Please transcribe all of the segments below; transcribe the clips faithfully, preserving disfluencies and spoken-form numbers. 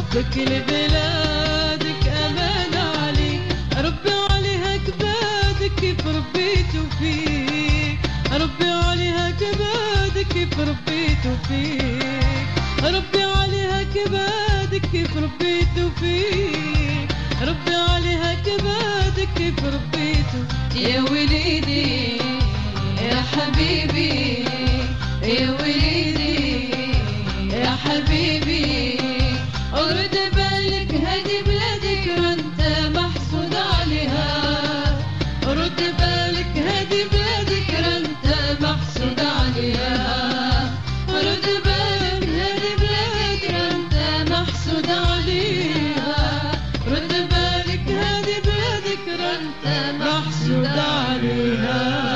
حبك لبلادك أمان عليك، ربي عليها كبادك كيف ربيتو فيك، ربي عليها كبادك كيف ربيتو فيك، ربي عليها كبادك كيف ربيتو فيك، ربي عليها كبادك كيف ربيتو. يا وليدي يا حبيبي يا وليدي يا حبيبي، ورد بالك هدي بلادك انت محسود عليها، ورد بالك هدي بلادك انت محسود عليها، ورد بالك هدي بلادك انت محسود عليها، رد بالك هدي بلادك انت محسود عليها.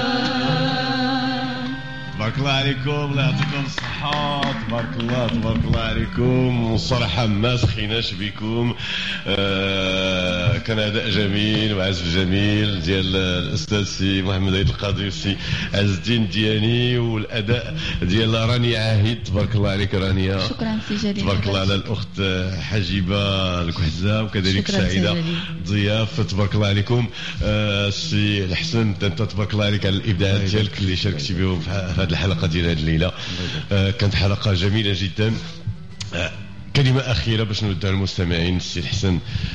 تبارك الله عليكم، الله يعطيكم الصحة، تبارك الله تبارك الله عليكم. وصراحة ما سخيناش بكم، آه كان أداء جميل وعزف جميل ديال الأستاذ سي محمد عيد القاضي والسي عز الدين دياني، والأداء ديال رانيا عاهد. تبارك الله عليك رانيا. شكرا سي جليل. تبارك الله على الأخت حجيبة الكحزة، وكذلك سعيدة ضياف. تبارك الله عليكم. آه سي الحسن أنت تبارك الله عليك على الإبداعات ديالك اللي شاركتي بهم في هذه الحلقة ديال هذه الليلة. آه كانت حلقة جميلة جدا. آه كلمة أخيرة باش نودها المستمعين سي الحسن.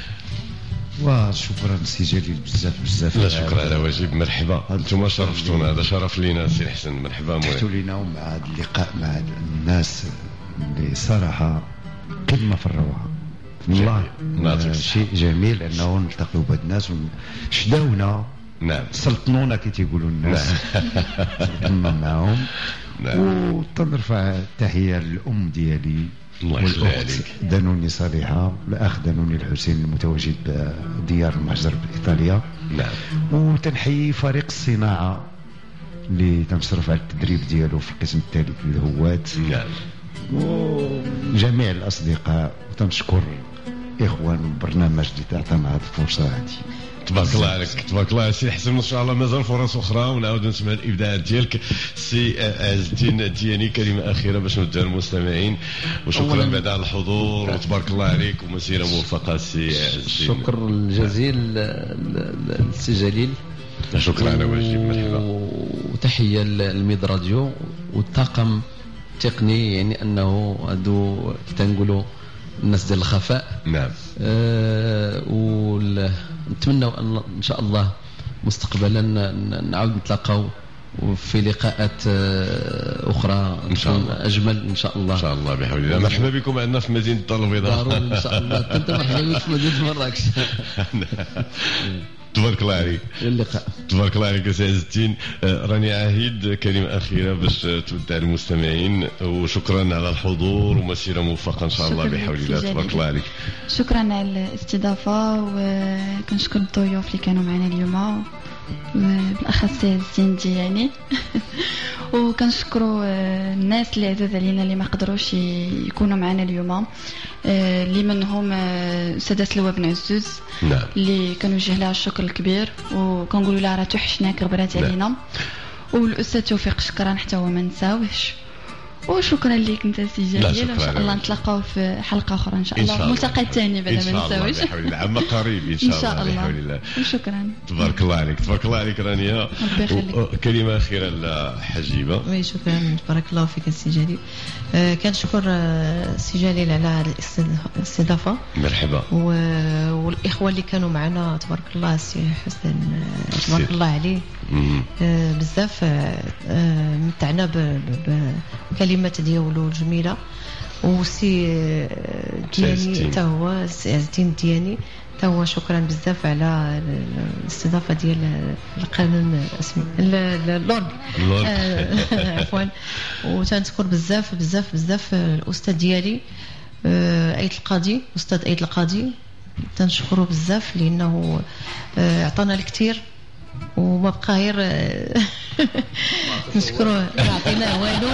وشكرا سي جليل بزاف بزاف. لا شكرا على واجب. مرحبا، انتم شرفتونا، هذا شرف لينا سي الحسن. مرحبا. فتحتوا لينا مع هذا اللقاء مع الناس اللي صراحة قمة في الروعة والله. آه شيء جميل انه نلتقيو بهاد الناس وشداونا. نعم. سلطنونا كي تيقولوا الناس. سلطنا معهم. نعم. وتنرفع التحية للأم ديالي والأخت دانوني صالحة، الأخ دانوني الحسين المتواجد بديار المهجر بإيطاليا. نعم. وتنحيي فريق الصناعة اللي تنشرف على التدريب ديالو في القسم الثالث للهوات. نعم. وجميع الأصدقاء، وتنشكر إخوان البرنامج اللي تعطينا هذه الفرصة هذه. تبارك الله عليك. تبارك الله سي حسن. ان شاء الله مازال فرص اخرى ونعاود نسمع الابداعات ديالك. سي عز الدين دياني كلمه اخيره باش نودها للمستمعين، وشكرا بعد على الحضور وتبارك الله عليك ومسيره موفقه سي عز الدين. الشكر الجزيل للسي جليل. شكرا على واجب. مرحبا. وتحيه للميد راديو والطاقم التقني، يعني انه هادو تنقولوا الناس ديال الخفاء. نعم. أه ونتمنى ان ان شاء الله مستقبلا نعاود نتلاقاو في لقاءات اخرى ان شاء الله اجمل ان شاء الله. ان شاء الله بحول الله. مرحبا بكم عندنا في مدينه الدار البيضاء. ضروري ان شاء الله. انت مرحبا في مدينه مراكش. تبارك الله عليك. اللقاء. تبارك الله عليك سي عز الدين. راني عاهد كلمه اخيره باش تودع المستمعين، وشكرا على الحضور ومسيره موفقه ان شاء الله بحول الله. تبارك الله عليك. شكرا على الاستضافه، وكنشكر الضيوف اللي كانوا معنا اليوم بالاخص سي عز الدين دياني. وكنشكروا الناس اللي عزاز علينا اللي ما قدروش يكونوا معنا اليوم، اللي منهم سادات لواء بن عزوز. نعم. اللي كنوجه لها الشكر الكبير، وكنقولوا لها راه توحشناك غبرات علينا. والاستاذ توفيق شكرا حتى هو ما نساوهش. وشكرا لك انت سي جليل، وان شاء الله نتلاقاو في حلقه اخرى ان شاء الله، الملتقى الثاني بعد ما نساويش بحول الله. عما قريب ان شاء, شاء الله بحول الله. وشكرا. تبارك الله عليك. تبارك الله عليك رانيا. كلمه اخيره لحجيبه. وي شكرا. بارك الله فيك سي جليل. آه كنشكر آه سي جليل على الاستضافه. مرحبا. والاخوه اللي كانوا معنا تبارك الله سي حسن تبارك الله عليه آه بزاف. آه متعنا بكلمات ديالو الجميله. وسي دياني حتى هو سي عز الدين دياني حتى هو شكرا بزاف على الاستضافه ديال القانون اسمه اللورد عفوا. وتنذكر بزاف بزاف بزاف الاستاذ ديالي عيد القاضي، استاذ عيد القاضي تنشكره بزاف لانه عطانا الكثير وما بقى غير نشكروه ما عطيناه والو.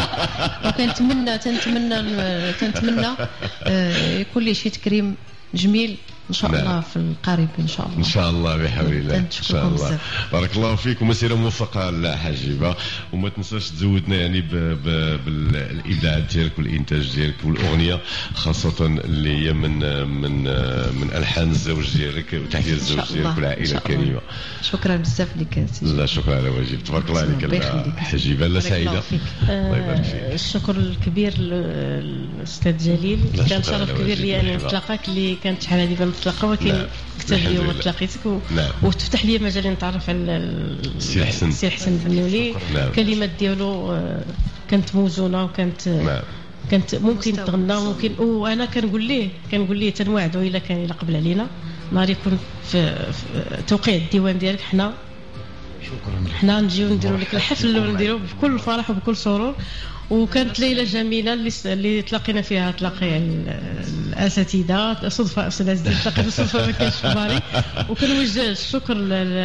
وكنتمنى تنتمنى تنتمنى يكون لي شي تكريم جميل ان شاء الله في القريب ان شاء الله ان شاء الله بحول الله ان شاء الله. بارك الله فيك ومسيره موفقه الحاجبه، وما تنساش تزودنا يعني بالابداعات ديالك والانتاج ديالك والاغنيه خاصه اللي هي من من من الحان الزوج ديالك وتحيه الزوج ديالك والعائله الكريمه. شكرا بزاف لك سيدي. لا شكرا على واجب. تبارك الله عليك حجيبه. لا سعيده الله يبارك فيك. الشكر الكبير للاستاذ جليل، كان شرف كبير لي انا نتلاقاك، اللي كانت شحال هذه نتلاقاو ولكن كثر اليوم تلاقيتك و... نعم. وتفتح لي مجال نتعرف على السي حسن السي حسن البنولي. نعم. الكلمات ديالو كانت موزونه وكانت نعم. كانت ممكن تغنى ممكن، وانا كنقول ليه كنقول ليه تنوعدوا الا كان الا قبل علينا نهار يكون في, في توقيع الديوان ديالك حنا شكرا حنا نجيو نديروا لك الحفل ونديروا بكل فرح وبكل سرور. وكانت ليله جميله اللي اللي تلاقينا فيها تلاقي الاساتذه صدفه استاذ عزيز تلاقينا صدفه ما كانش في بالي. وكنوجه الشكر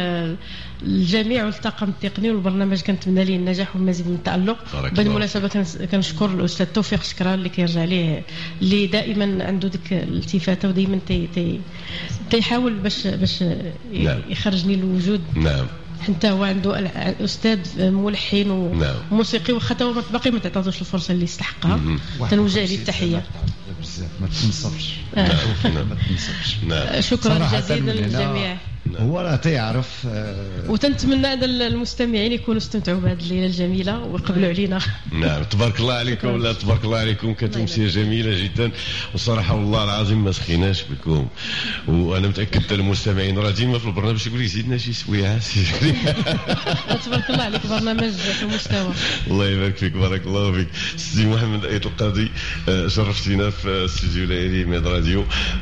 للجميع والطاقم التقني والبرنامج، كنتمنى ليه النجاح والمزيد من التالق. بالمناسبه كنشكر الاستاذ توفيق شكران اللي كيرجع ليه، اللي دائما عنده ديك الالتفاته ودائما تي تي تيحاول باش باش يخرجني للوجود. نعم. حتى هو عنده استاذ ملحن وموسيقي، واخا هو باقي ما تعطاتوش الفرصه اللي يستحقها. تنوجه ليه التحيه بزاف. ما تنصفش ما تنصفش. شكرا جزيلا للجميع. هو راه تيعرف أه وتنتمنى هذا المستمعين يكونوا استمتعوا بهذه الليله الجميله ويقبلوا علينا. نعم تبارك الله عليكم. لا تبارك الله عليكم. كانت امسيه جميله جدا وصراحه والله العظيم ما سخيناش بكم، وانا متاكد المستمعين راه ديما في البرنامج يقول لي زيدنا شي سويعه. تبارك الله عليك، برنامج في المستوى. الله يبارك فيك. بارك الله فيك سي محمد ايت القاضي، شرفتينا في استوديو ليالي ميد راديو.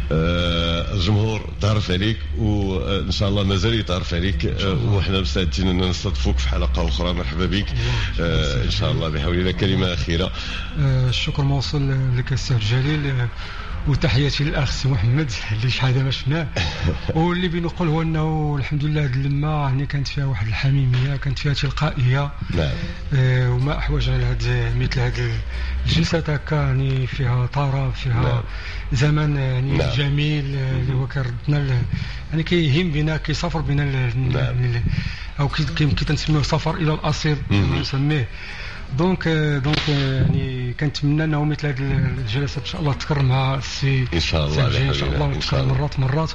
الجمهور تعرف عليك وان شاء الله مازال يتعرف عليك، وحنا مستعدين ان نستضيفوك في حلقه اخرى. مرحبا بك ان شاء الله بحول الله. كلمه اخيره. الشكر موصول لك السي جليل، وتحياتي للاخ سي محمد اللي شحال ما شفناه. واللي بنقول هو انه الحمد لله هذه اللمه يعني كانت فيها واحد الحميميه، كانت فيها تلقائيه. نعم. آه وما احوج على هذه مثل هذه الجلسات هكا يعني فيها طرب، فيها نعم. زمن يعني نعم. جميل اللي هو كيردنا يعني كيهم بنا كيسافر بنا نعم. او كي تنسميوه سفر الى الاصيل كما نسميه. دونك دونك يعني كنتمنى انه مثل هذه الجلسات ان شاء الله تكرر مع السي ان شاء الله ان شاء الله وتكرر مرات مرات.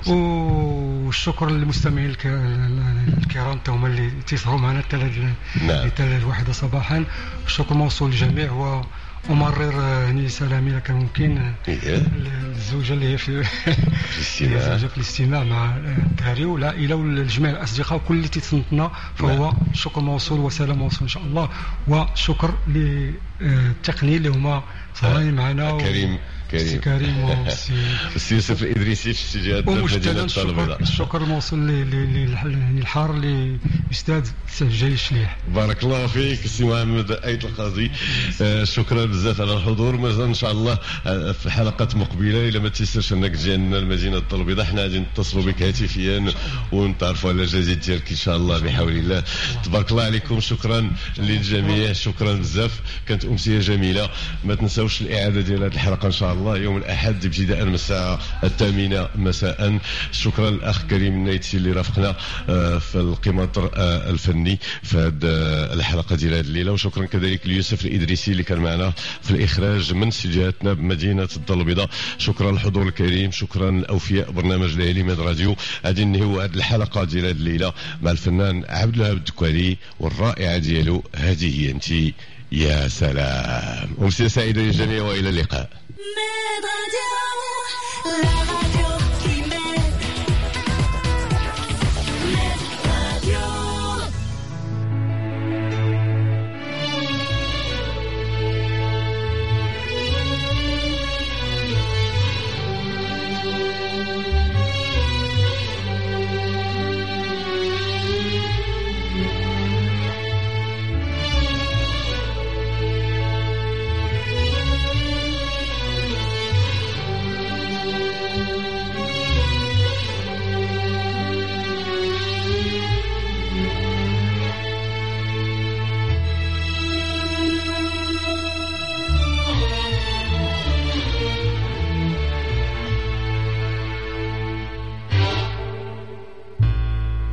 والشكر للمستمعين الكرام هما اللي تيسهروا معنا حتى الواحدة صباحا. الشكر موصول للجميع و أمرر يعني سلامي لك ممكن الزوجة اللي هي في الزوجة في الاستماع مع الداري والعائلة والجميع الأصدقاء وكل اللي تيتصنتنا، فهو شكر موصول وسلام موصول إن شاء الله. وشكر للتقنيين اللي هما صايرين معنا كريم كريم كريم والسي يوسف الإدريسي في استديوهات مدينة البيضاء. الشكر موصول للحار للأستاذ سيف جاي الشليح. بارك الله فيك سي محمد أيت القاضي. شكرا بزاف على الحضور. مازال ان شاء الله في حلقات مقبله الا ما تيسرش انك تجي لنا المدينه البيضاء، حنا غادي نتصلوا بك هاتفيا ونتعرفوا على الجديد ديالك ان شاء الله بحول الله. تبارك الله عليكم. شكرا للجميع. شكرا بزاف. كانت امسيه جميله. ما تنساوش الاعاده ديال هذه الحلقه ان شاء الله يوم الاحد ابتداء من الساعه الثامنه مساء. شكرا للاخ كريم النايتسي اللي رافقنا في القماطر الفني في هذه الحلقه ديال هذه الليله. وشكرا كذلك ليوسف الادريسي اللي كان معنا في الإخراج من استديوهاتنا بمدينة البيضاء. شكرا للحضور الكريم. شكرا لأوفياء برنامج ليالي ميد راديو. غادي ننهيو هذه الحلقة ديال هذه الليلة مع الفنان عبد الوهاب الدكوالي والرائعة ديالو هذه هي أنت يا سلام. أمسية سعيدة للجميع وإلى اللقاء.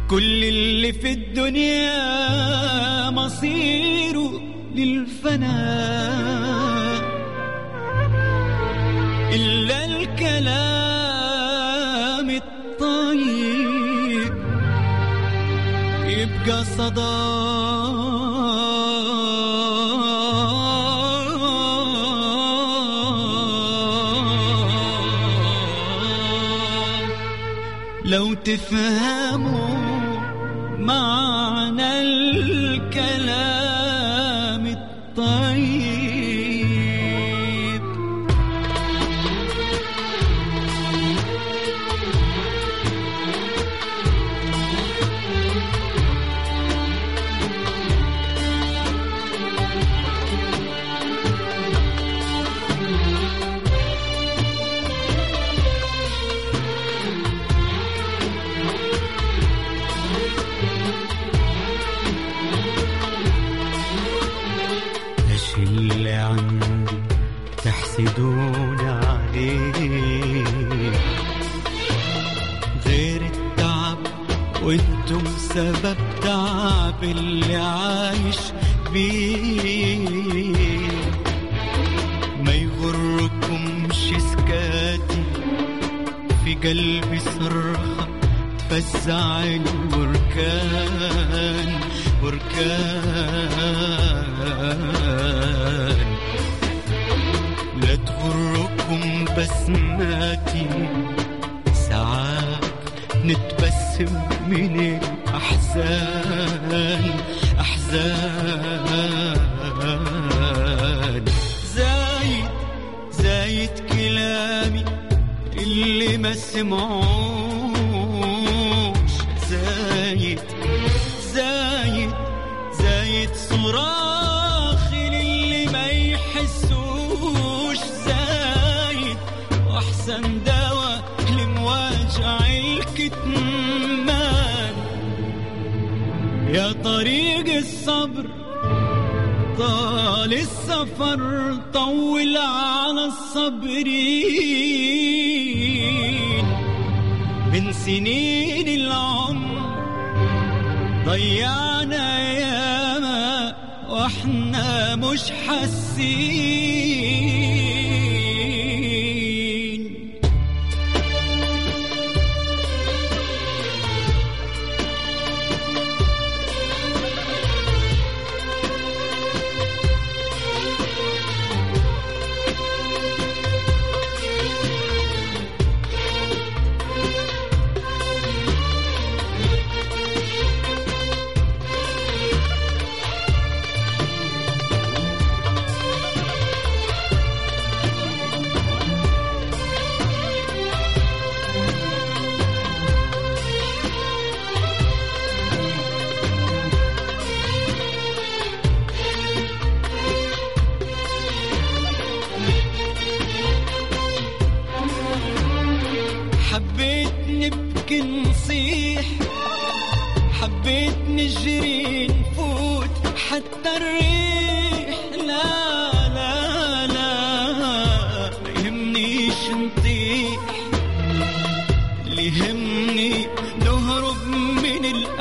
كل اللي في الدنيا مصيره للفناء إلا الكلام الطيب يبقى صدى لو تفهموا معنى الكلام الطيب. اللي عندي تحسدون عليه غير التعب وانتم سبب تعب اللي عايش بيه. ما يغركمش سكاتي في قلبي صرخة تفزع البركان بركان. لا تغركم بسماتي ساعات نتبسم من الأحزان أحزان. زايد زايد كلامي اللي ما سمعوش زايد زايد زايد صراخي للي ما يحسوش زايد واحسن دواء لمواجع الكتمان. يا طريق الصبر طال السفر طول على الصابرين. من سنين العمر ضيعنا ياما واحنا مش حاسين. حبيت نبكي نصيح حبيت نجري نفوت حتى الريح. لا لا لا ما يهمنيش نطيح اللي يهمني نهرب من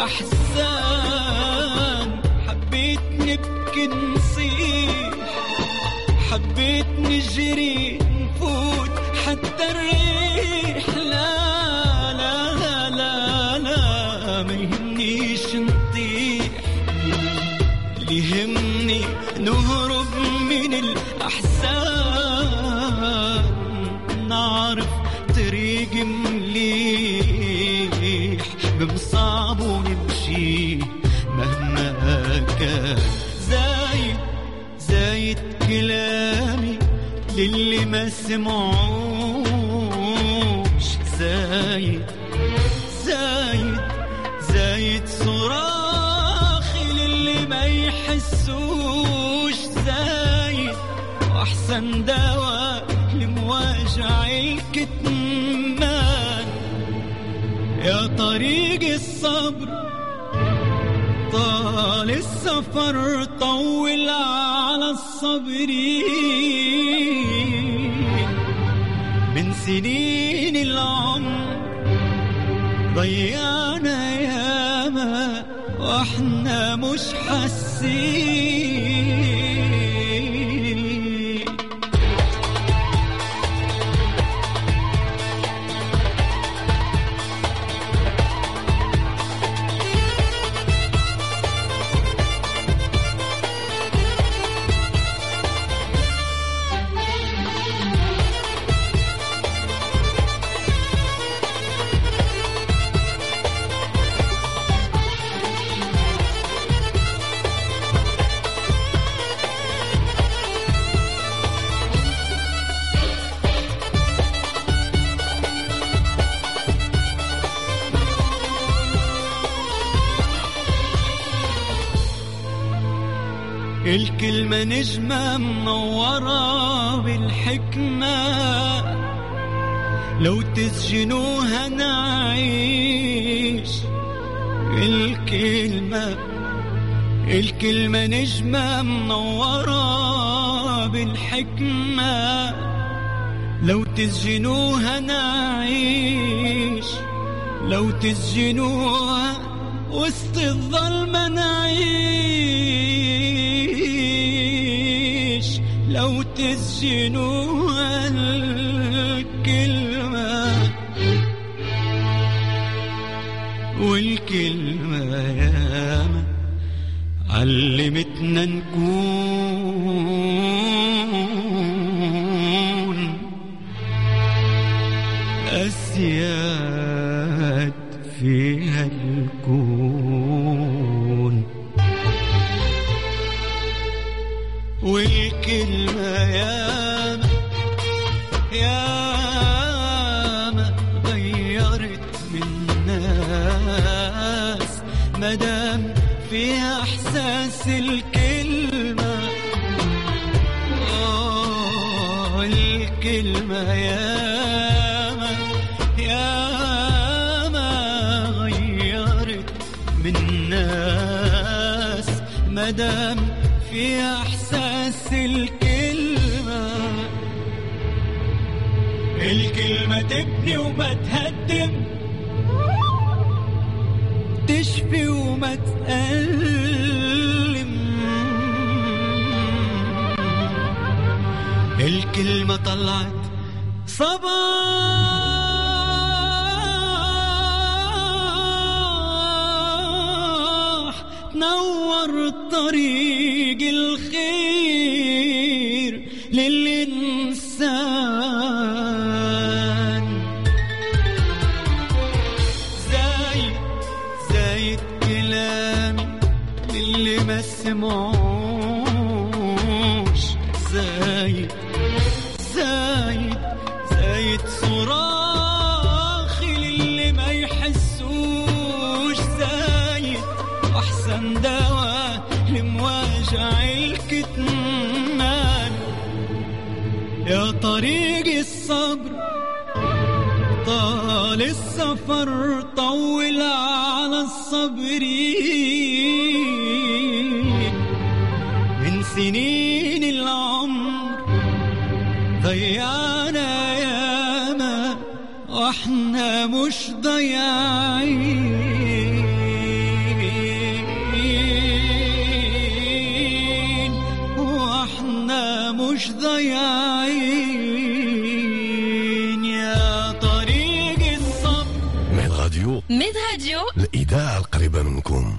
الأحزان. حبيت نبكي نصيح حبيت نجري نفوت حتى الريح. لا لا لا لا ما يهمنيش نطيح اللي يهمني نهرب من الأحزان. نعرف طريق مليح بمصعب ونمشي مهما كان. زايد زايد كلامي للي ما سمعوش زايد زايد زايد صراخي للي ما يحسوش زايد واحسن دواء لمواجع الكتمان. يا طريق الصبر طال السفر طول على الصابرين. من سنين العمر ضيعنا يا واحنا مش حاسين. الكلمة نجمة منورة بالحكمة، لو تسجنوها نعيش. الكلمة الكلمة نجمة منورة بالحكمة، لو تسجنوها نعيش. لو تسجنوها وسط الظلمة نعيش. لو تسجنوها الكلمة، والكلمة ياما علمتنا نكون أسياد فيها الكون. والكلمة ياما ياما غيرت من الناس، مدام فيها إحساس الكلمة. آه الكلمة ياما ياما غيرت من الناس، مدام فيها إحساس الكلمة. الكلمة تبني وما تهدم، تشفي وما تألم. الكلمة طلعت صباح، تنور طريق الخير للإنسان. زايد زايد كلامي للي ما سمعوش، زايد زايد زايد صراخي للي ما يحسوش، زايد أحسن دواء لمواجع الكتمان. يا طريق الصبر طال السفر، طول على الصابرين. من سنين العمر ضيعنا ياما واحنا مش ضياعين، واحنا مش ضياعين. يا طريق الصبر. ميد راديو ميد راديو الإذاعة القريبة منكم.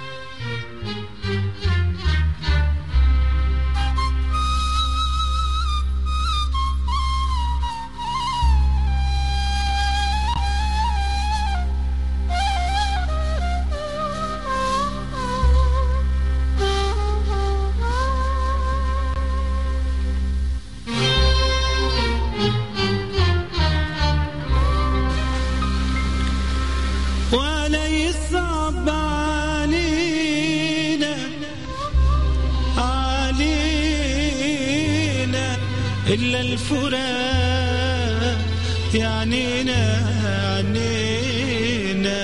إلا الفراق يعنينا عنينا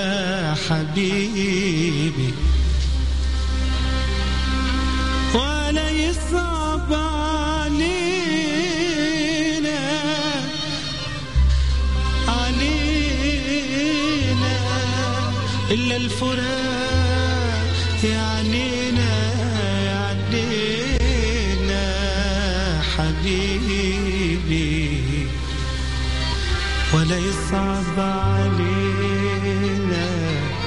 حبيبي، ولا يصعب علينا علينا إلا الفراق يعنينا يعنينا حبيبي ولا يصعب علينا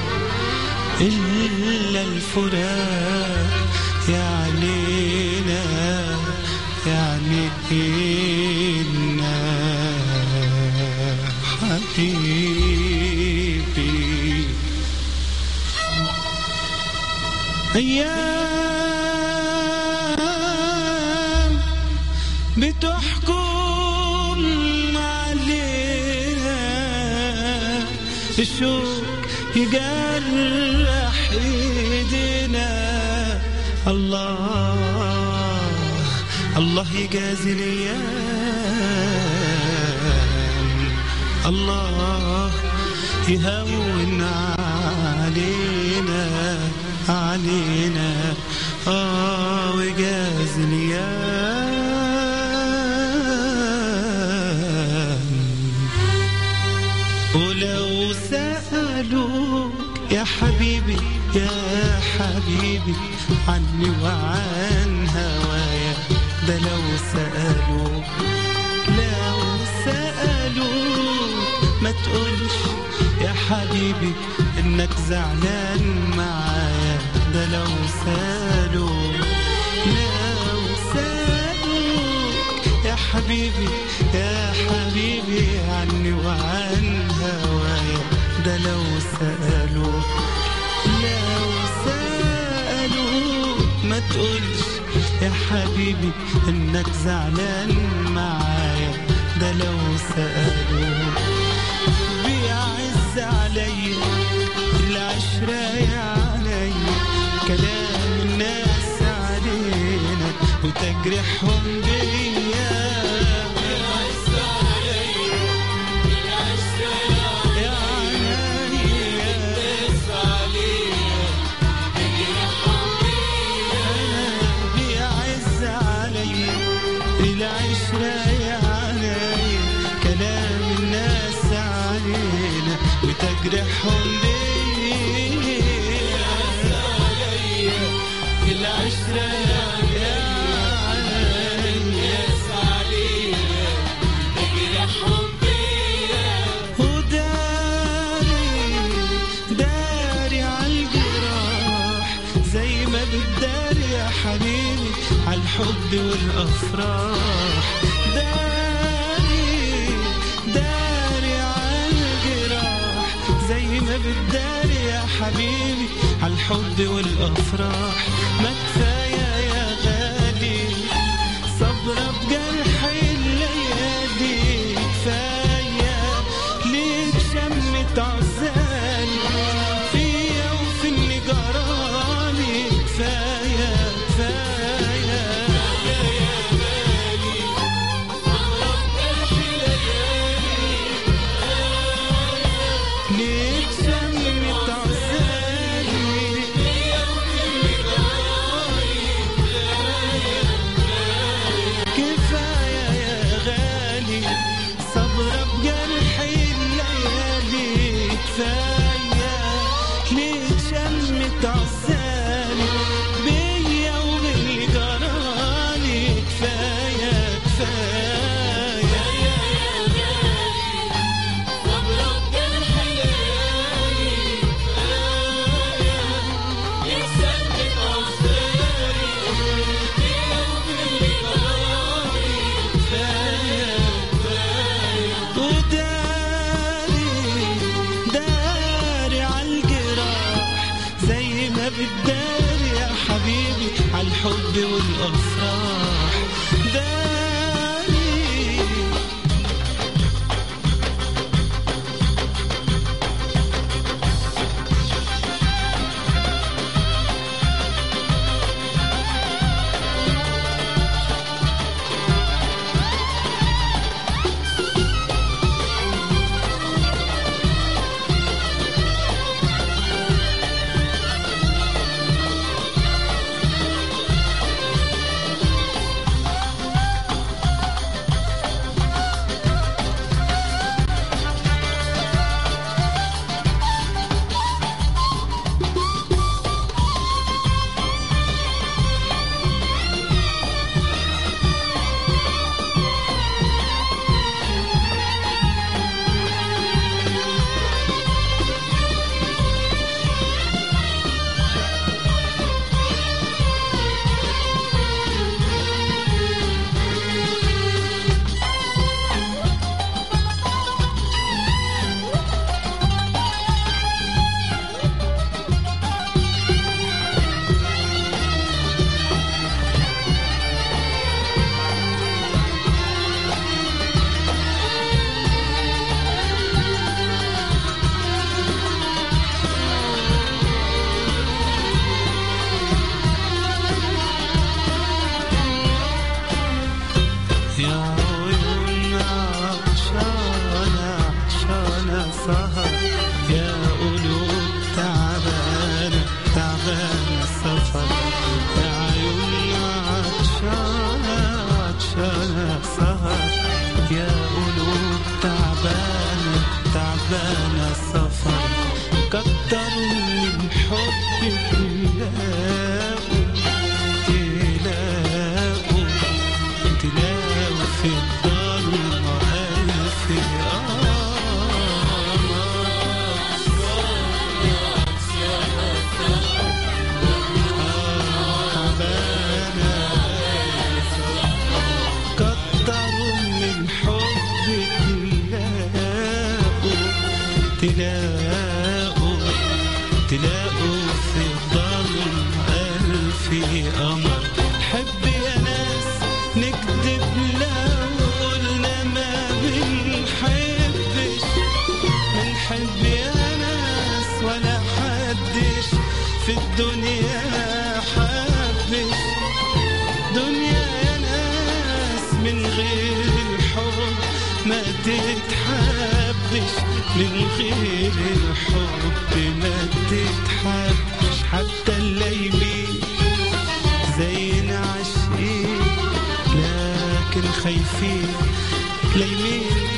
إلا الفراق يعنينا يعنينا حبيبي أيام بتحكم علينا الشوق يجرح ايدينا الله الله يجازي الايام الله يهون علينا علينا اه ويجازي الايام ولو سألوك يا حبيبي يا حبيبي عني وعن هوايا ده لو سألوك لو سألوك ما تقولش يا حبيبي انك زعلان معايا ده لو سألوك لو سألوك يا حبيبي يا حبيبي عني وعن هوايا ده لو سألوك لو سألوك ما تقولش يا حبيبي انك زعلان معايا ده لو سألوك بيعز عليا العشرة يا عليا كلام الناس علينا وتجرحهم بيا بيعز عليا العشرة يا عليا الناس علينا تجرحهم بيا بيعز عليا العشرة يا عليا كلام الناس علينا وتجرحهم بيا العشرة يا عليا الناس علينا تجرحهم بيا وداري داري عالجراح زي ما بتداري يا حبيبي عالحب والأفراح داري داري عالجراح زي ما بتداري يا حبيبي عالحب والأفراح ما كفاية يا غالي صبرة بجرح الليالي كفاية ليك شمت عزالي فيا وفي اللي جرالي كفاية كفاية يا غالي صبرة بجرح الليالي ليك شمت عزالي فيا وفي اللي جرالي كفاية يا غالي صبرة بجرح الليالي كفاية ليه شمت عزالي بيا وباللي جرالي كفاية كفاية يا غالي صبرة بجرح الليالي كفاية ليه شمت عزالي بيا وباللي جرالي كفاية كفاية وداري داري عالجراح زي ما بتداري يا حبيبي عالحب والأفراح داري تعبانة تعبانة سفر كتروا من حبك تلاقوا تلاقوا تلاقوا في الضلمة ألف تلاقوا تلاقوا في الظلم ألف قمر. حب يا ناس نكذب لو قلنا ما بنحبش، بنحب يا ناس ولا حدش في الدنيا حبش. دنيا يا ناس من غير الحب ما تتحبش، من غير الحب ما تتحبش. حتى الليمين زينا عاشقين لكن خايفين ليمين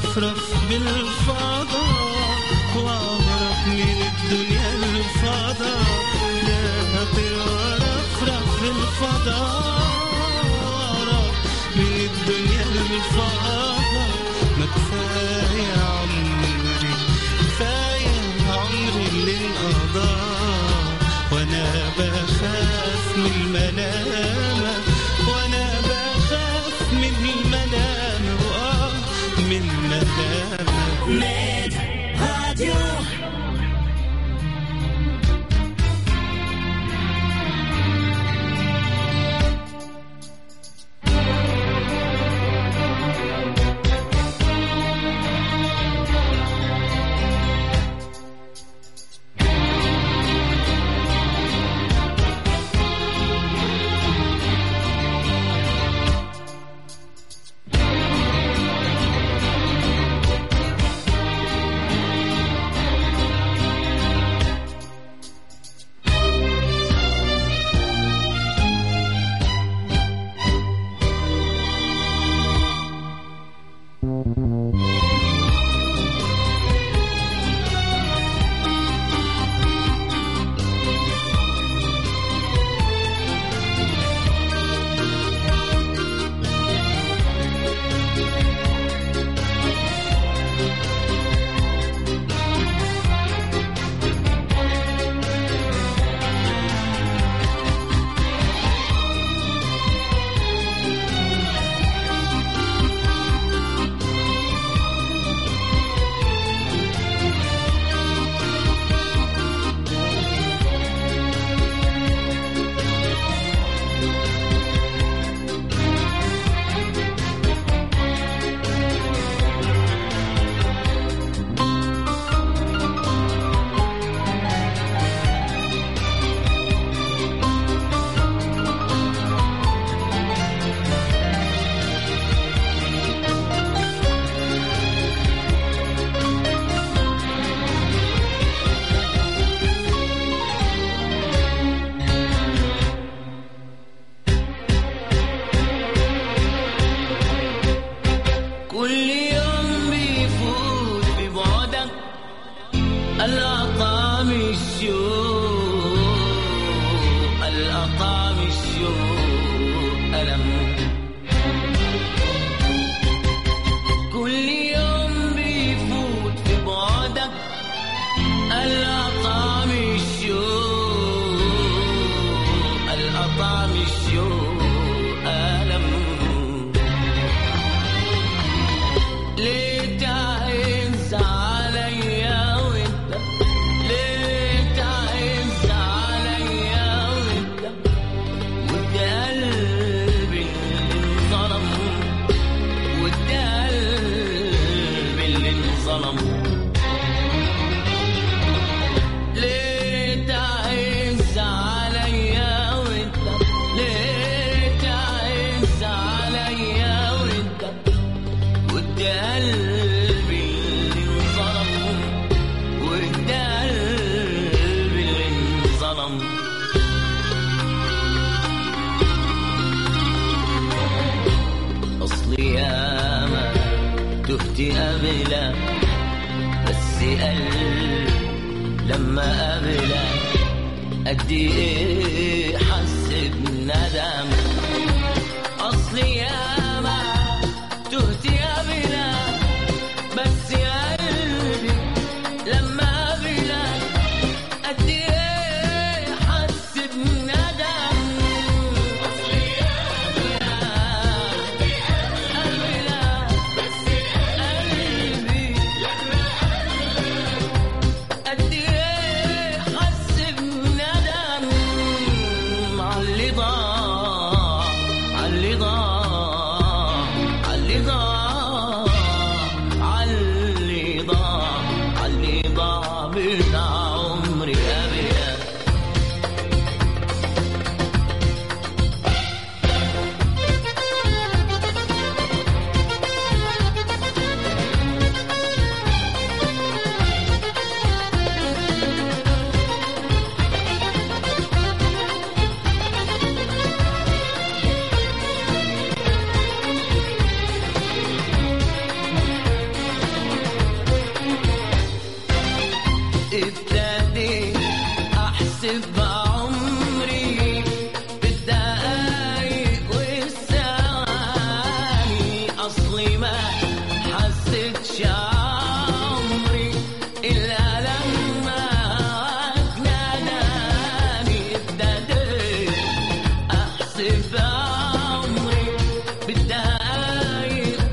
بالفضاء واغرق من الدنيا الفضاء. تهتي قبلك بس قلبي لما قبلك قد ايه حس بندم اصلي ياما تهتي قبلك بس قلبي لما قبلك قد ايه حس بندم اصلي ياما قبلك بس قلبي لما قد ايه حس بندم عاللي ضاع عاللي ضاع عاللي ضاع عاللي ضاع عاللي ضاع بنا عمري أبدا ابتديت احسب بعمري بالدقايق والثواني اصلي ما حسيتش عمري الا لما ناداني ابتديت احسب بعمري بالدقايق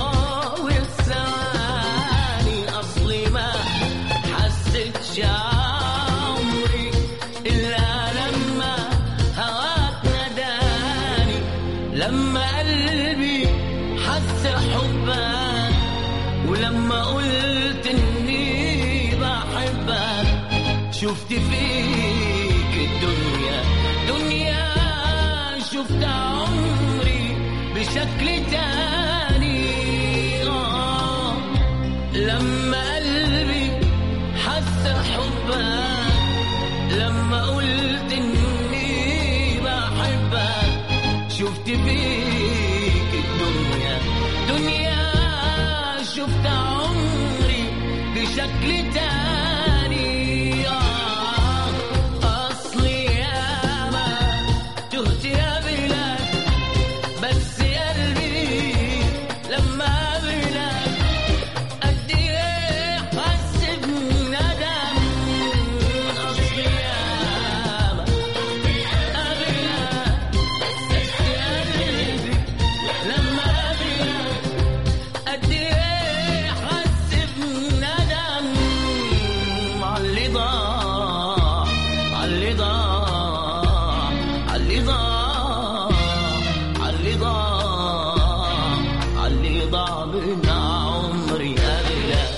والثواني اصلي ما حسيتش عمري إلا لما هواك ناداني لما قلبي حس حبك ولما قلت إني بحبك شفت فيك الدنيا دنيا شفت عمري بشكل تاني آه لما قلبي حس حبك لما قلت إني بحبك شفت فيك الدنيا دنيا شفت عمري بشكل تاني آه أصلي ياما تهتي قبلك بس قلبي لما قبلك قد ايه حس بندم اصلي ياما قبلك بس قلبي لما قبلك قد ايه حس بندم عاللي ضاع عاللي ضاع عاللي ضاع عاللي ضاع عاللي ضاع بنا عمري قبلك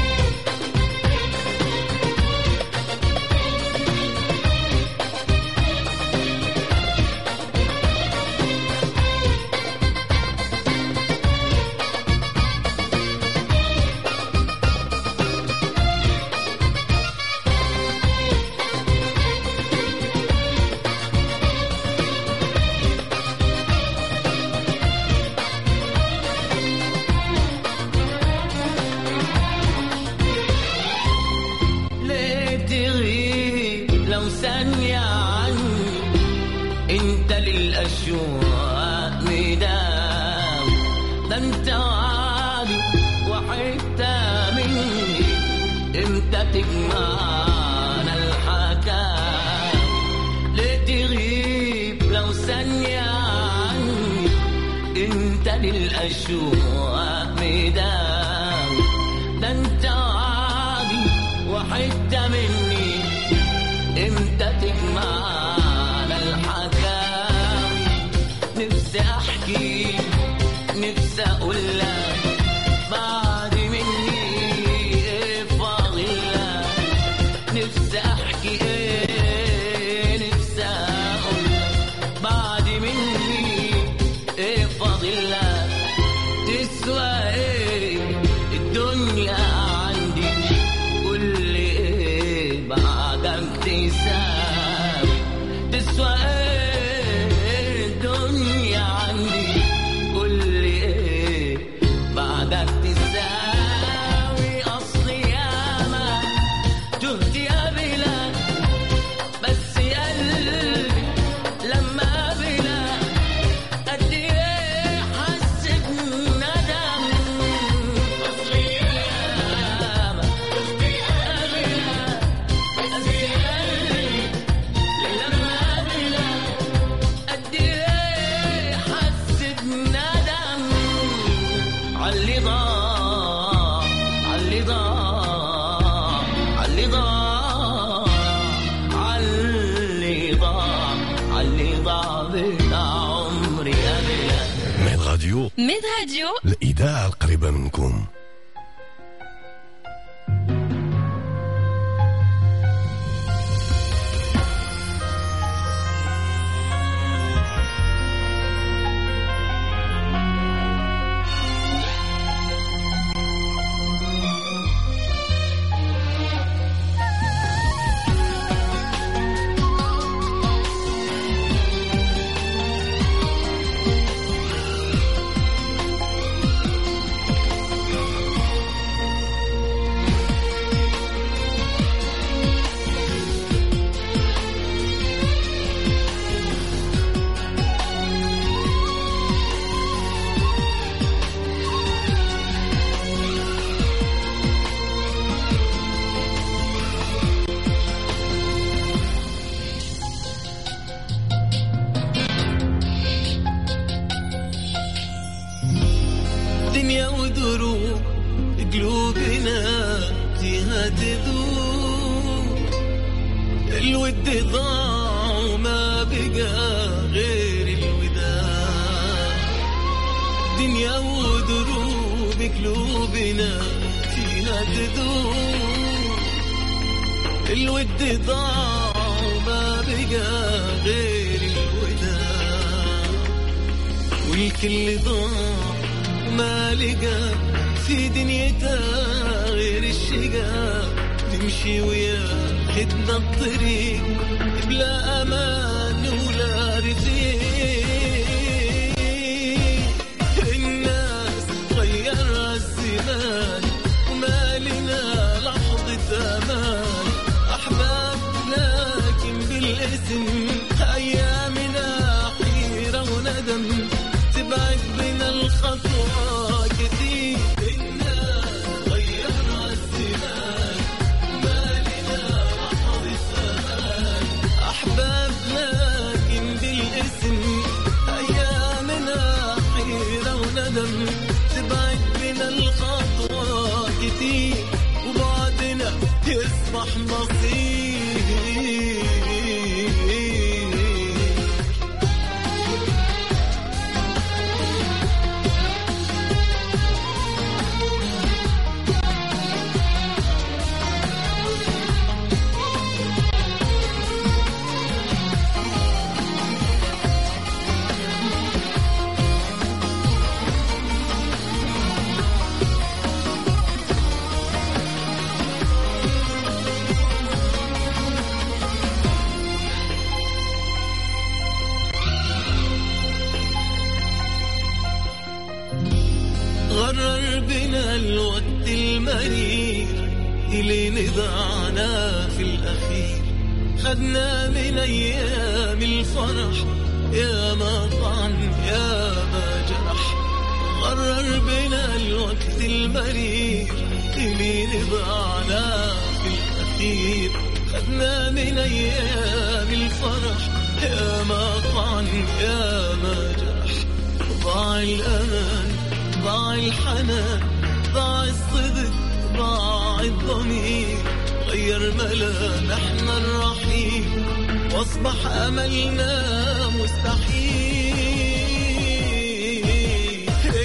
ليه تغيب لو ثانية عني انت للأشواق مداوي ده انت وعدي وحتة مني امتى تجمعنا الحكاوي ليه تغيب لو ثانية عني انت للأشواق مداوي ده انت وعدي وحتة مني امتى تجمعنا الحكاوي نفسي احكي نفسي اقول لك بعد مني ايه فاضل لك نفسي احكي ايه نفسي اقول لك بعد مني ايه فاضل لك تسوى ايه الدنيا عندي قول لي ايه راديو ميد راديو الإذاعة القريبة منكم. دنيا ودروب قلوبنا فيها تذوب، الود ضاع وما بقى غير الوداع. دنيا ودروب قلوبنا فيها تذوب، الود ضاع وما بقى غير الوداع. والكل ضاع ما لقى في دنيته غير الشقا، تمشي ويا خدنا الطريق بلا أمان ولا رفيق. الناس غير الزمان وما لنا لحظة أمان، أحباب لكن بالاسم أيامنا حيرة وندم، تبعد بنا الخطوة كثير. الناس غير الزمان ما لنا لحظة أمان، أحباب لكن بالاسم أيامنا حيرة وندم، تبعد بنا الخطوة كثير، وبعدنا يصبح مصير. غرر بنا الوقت المرير اللي نضعنا في الأخير، خدنا من أيام الفرح يا ما طعن يا ما جرح. غرر بنا الوقت المرير اللي نضعنا في الأخير، خدنا من أيام الفرح يا ما طعن يا ما جرح. ضاع الأمان ضاع الحنان ضاع الصدق ضاع الضمير، غير ملامحنا الرحيم واصبح أملنا مستحيل.